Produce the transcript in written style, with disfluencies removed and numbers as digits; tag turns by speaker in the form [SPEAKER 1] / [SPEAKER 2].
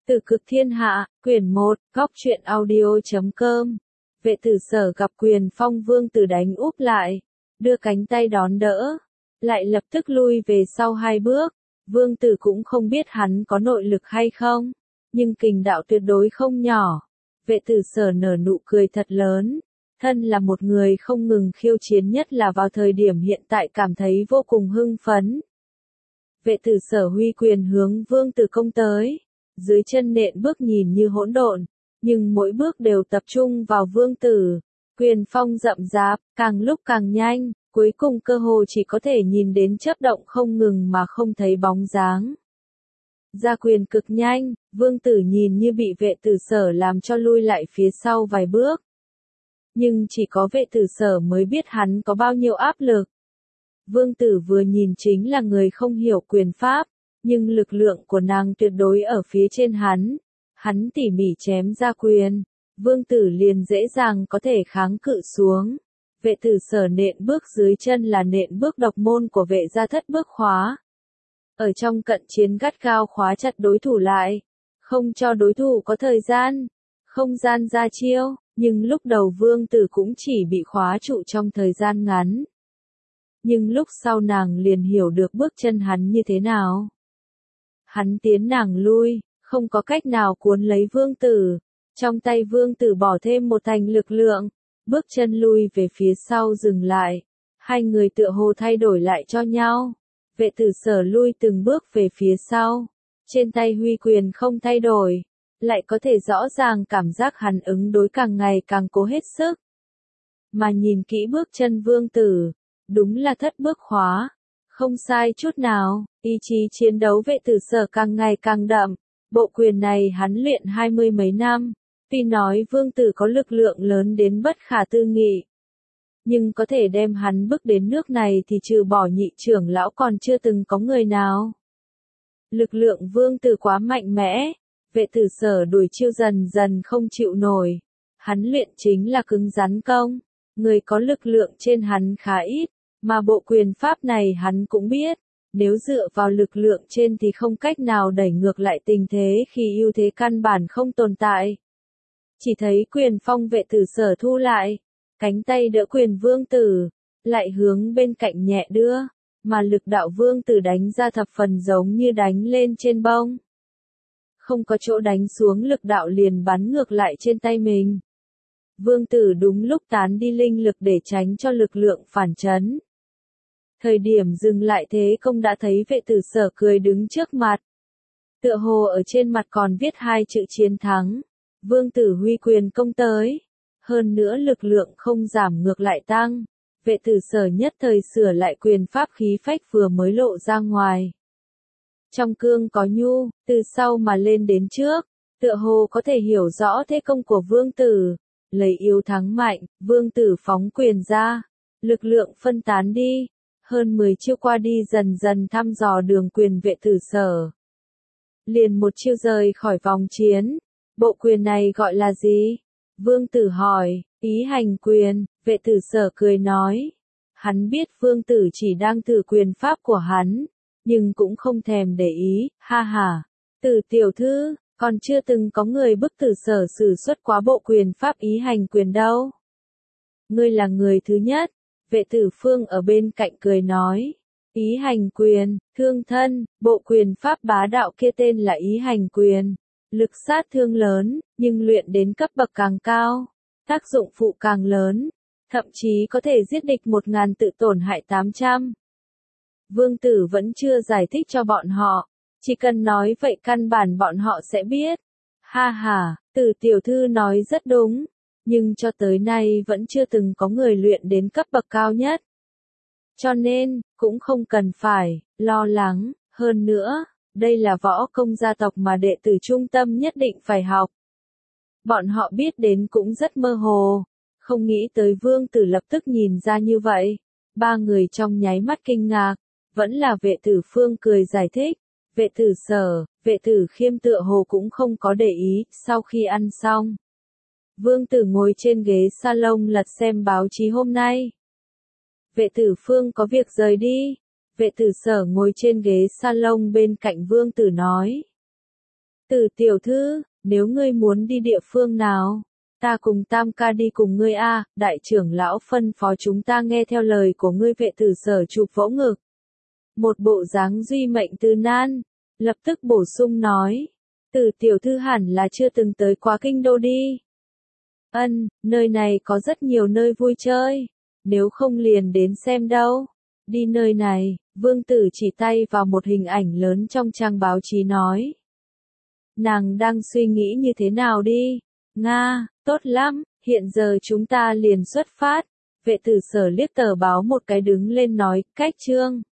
[SPEAKER 1] Từ Cực Thiên Hạ, quyển 1, góc truyện audio.com. Vệ Tử Sở gặp Quyền Phong, Vương Tử đánh úp lại, đưa cánh tay đón đỡ, lại lập tức lui về sau 2 bước. Vương Tử cũng không biết hắn có nội lực hay không, nhưng kình đạo tuyệt đối không nhỏ. Vệ Tử Sở nở nụ cười thật lớn, thân là một người không ngừng khiêu chiến, nhất là vào thời điểm hiện tại cảm thấy vô cùng hưng phấn. Vệ Tử Sở huy quyền hướng Vương Tử công tới, dưới chân nện bước nhìn như hỗn độn, nhưng mỗi bước đều tập trung vào Vương Tử. Quyền phong rậm rạp, càng lúc càng nhanh, cuối cùng cơ hồ chỉ có thể nhìn đến chớp động không ngừng mà không thấy bóng dáng. Ra quyền cực nhanh, Vương Tử nhìn như bị Vệ Tử Sở làm cho lui lại phía sau vài bước. Nhưng chỉ có Vệ Tử Sở mới biết hắn có bao nhiêu áp lực. Vương Tử vừa nhìn chính là người không hiểu quyền pháp, nhưng lực lượng của nàng tuyệt đối ở phía trên hắn. Hắn tỉ mỉ chém ra quyền, Vương Tử liền dễ dàng có thể kháng cự xuống. Vệ Tử Sở nện bước dưới chân là nện bước độc môn của Vệ gia thất bước khóa. Ở trong cận chiến gắt gao khóa chặt đối thủ lại, không cho đối thủ có thời gian, không gian ra chiêu, nhưng lúc đầu Vương Tử cũng chỉ bị khóa trụ trong thời gian ngắn. Nhưng lúc sau nàng liền hiểu được bước chân hắn như thế nào. Hắn tiến nàng lui, không có cách nào cuốn lấy Vương Tử. Trong tay Vương Tử bỏ thêm một thành lực lượng, bước chân lui về phía sau dừng lại. Hai người tựa hồ thay đổi lại cho nhau. Vệ Tử Sở lui từng bước về phía sau, trên tay huy quyền không thay đổi, lại có thể rõ ràng cảm giác hắn ứng đối càng ngày càng cố hết sức. Mà nhìn kỹ bước chân Vương Tử, đúng là thất bước khóa, không sai chút nào, ý chí chiến đấu Vệ Tử Sở càng ngày càng đậm. Bộ quyền này hắn luyện 20 mấy năm, tuy nói Vương Tử có lực lượng lớn đến bất khả tư nghị, nhưng có thể đem hắn bước đến nước này thì trừ bỏ nhị trưởng lão còn chưa từng có người nào. Lực lượng Vương Tử quá mạnh mẽ, Vệ Tử Sở đuổi chiêu dần dần không chịu nổi. Hắn luyện chính là cứng rắn công, người có lực lượng trên hắn khá ít, mà bộ quyền pháp này hắn cũng biết, nếu dựa vào lực lượng trên thì không cách nào đẩy ngược lại tình thế khi ưu thế căn bản không tồn tại. Chỉ thấy quyền phong Vệ Tử Sở thu lại, cánh tay đỡ quyền Vương Tử, lại hướng bên cạnh nhẹ đưa, mà lực đạo Vương Tử đánh ra thập phần giống như đánh lên trên bông. Không có chỗ đánh xuống, lực đạo liền bắn ngược lại trên tay mình. Vương Tử đúng lúc tán đi linh lực để tránh cho lực lượng phản chấn. Thời điểm dừng lại thế công đã thấy Vệ Tử Sở cười đứng trước mặt. Tựa hồ ở trên mặt còn viết 2 chữ chiến thắng. Vương Tử huy quyền công tới. Hơn nữa lực lượng không giảm ngược lại tăng. Vệ Tử Sở nhất thời sửa lại quyền pháp, khí phách vừa mới lộ ra ngoài. Trong cương có nhu, từ sau mà lên đến trước. Tựa hồ có thể hiểu rõ thế công của Vương Tử. Lấy yếu thắng mạnh, Vương Tử phóng quyền ra. Lực lượng phân tán đi. Hơn 10 chiêu qua đi dần dần thăm dò đường quyền Vệ Tử Sở. Liền một chiêu rời khỏi vòng chiến. Bộ quyền này gọi là gì? Vương Tử hỏi. Ý hành quyền, Vệ Tử Sở cười nói. Hắn biết Vương Tử chỉ đang thử quyền pháp của hắn, nhưng cũng không thèm để ý, ha ha. Tử tiểu thư, còn chưa từng có người bức Tử Sở sử xuất quá bộ quyền pháp ý hành quyền đâu. Ngươi là người thứ nhất. Vệ Tử Phương ở bên cạnh cười nói. Ý hành quyền, thương thân, bộ quyền pháp bá đạo kia tên là ý hành quyền. Lực sát thương lớn, nhưng luyện đến cấp bậc càng cao, tác dụng phụ càng lớn, thậm chí có thể giết địch 1000 tự tổn hại 800. Vương Tử vẫn chưa giải thích cho bọn họ, chỉ cần nói vậy căn bản bọn họ sẽ biết. Ha ha, Tử tiểu thư nói rất đúng, nhưng cho tới nay vẫn chưa từng có người luyện đến cấp bậc cao nhất. Cho nên, cũng không cần phải lo lắng, hơn nữa, đây là võ công gia tộc mà đệ tử trung tâm nhất định phải học. Bọn họ biết đến cũng rất mơ hồ, không nghĩ tới Vương Tử lập tức nhìn ra như vậy. 3 người trong nháy mắt kinh ngạc, vẫn là Vệ Tử Phương cười giải thích. Vệ Tử Sở, Vệ Tử Khiêm tựa hồ cũng không có để ý. Sau khi ăn xong, Vương Tử ngồi trên ghế salon lật xem báo chí hôm nay. Vệ Tử Phương có việc rời đi. Vệ Tử Sở ngồi trên ghế salon bên cạnh Vương Tử nói. Từ tiểu thư, nếu ngươi muốn đi địa phương nào, ta cùng Tam ca đi cùng ngươi a. Đại trưởng lão phân phó chúng ta nghe theo lời của ngươi. Vệ tử Sở chụp vỗ ngực. Một bộ dáng duy mệnh từ nan, lập tức bổ sung nói. Từ tiểu thư hẳn là chưa từng tới quá kinh đô đi. Ân, nơi này có rất nhiều nơi vui chơi, nếu không liền đến xem đâu. Đi nơi này, vương tử chỉ tay vào một hình ảnh lớn trong trang báo chí nói. Nàng đang suy nghĩ như thế nào đi? Nga, tốt lắm, hiện giờ chúng ta liền xuất phát. Vệ tử Sở liếc tờ báo một cái đứng lên nói, cách chương.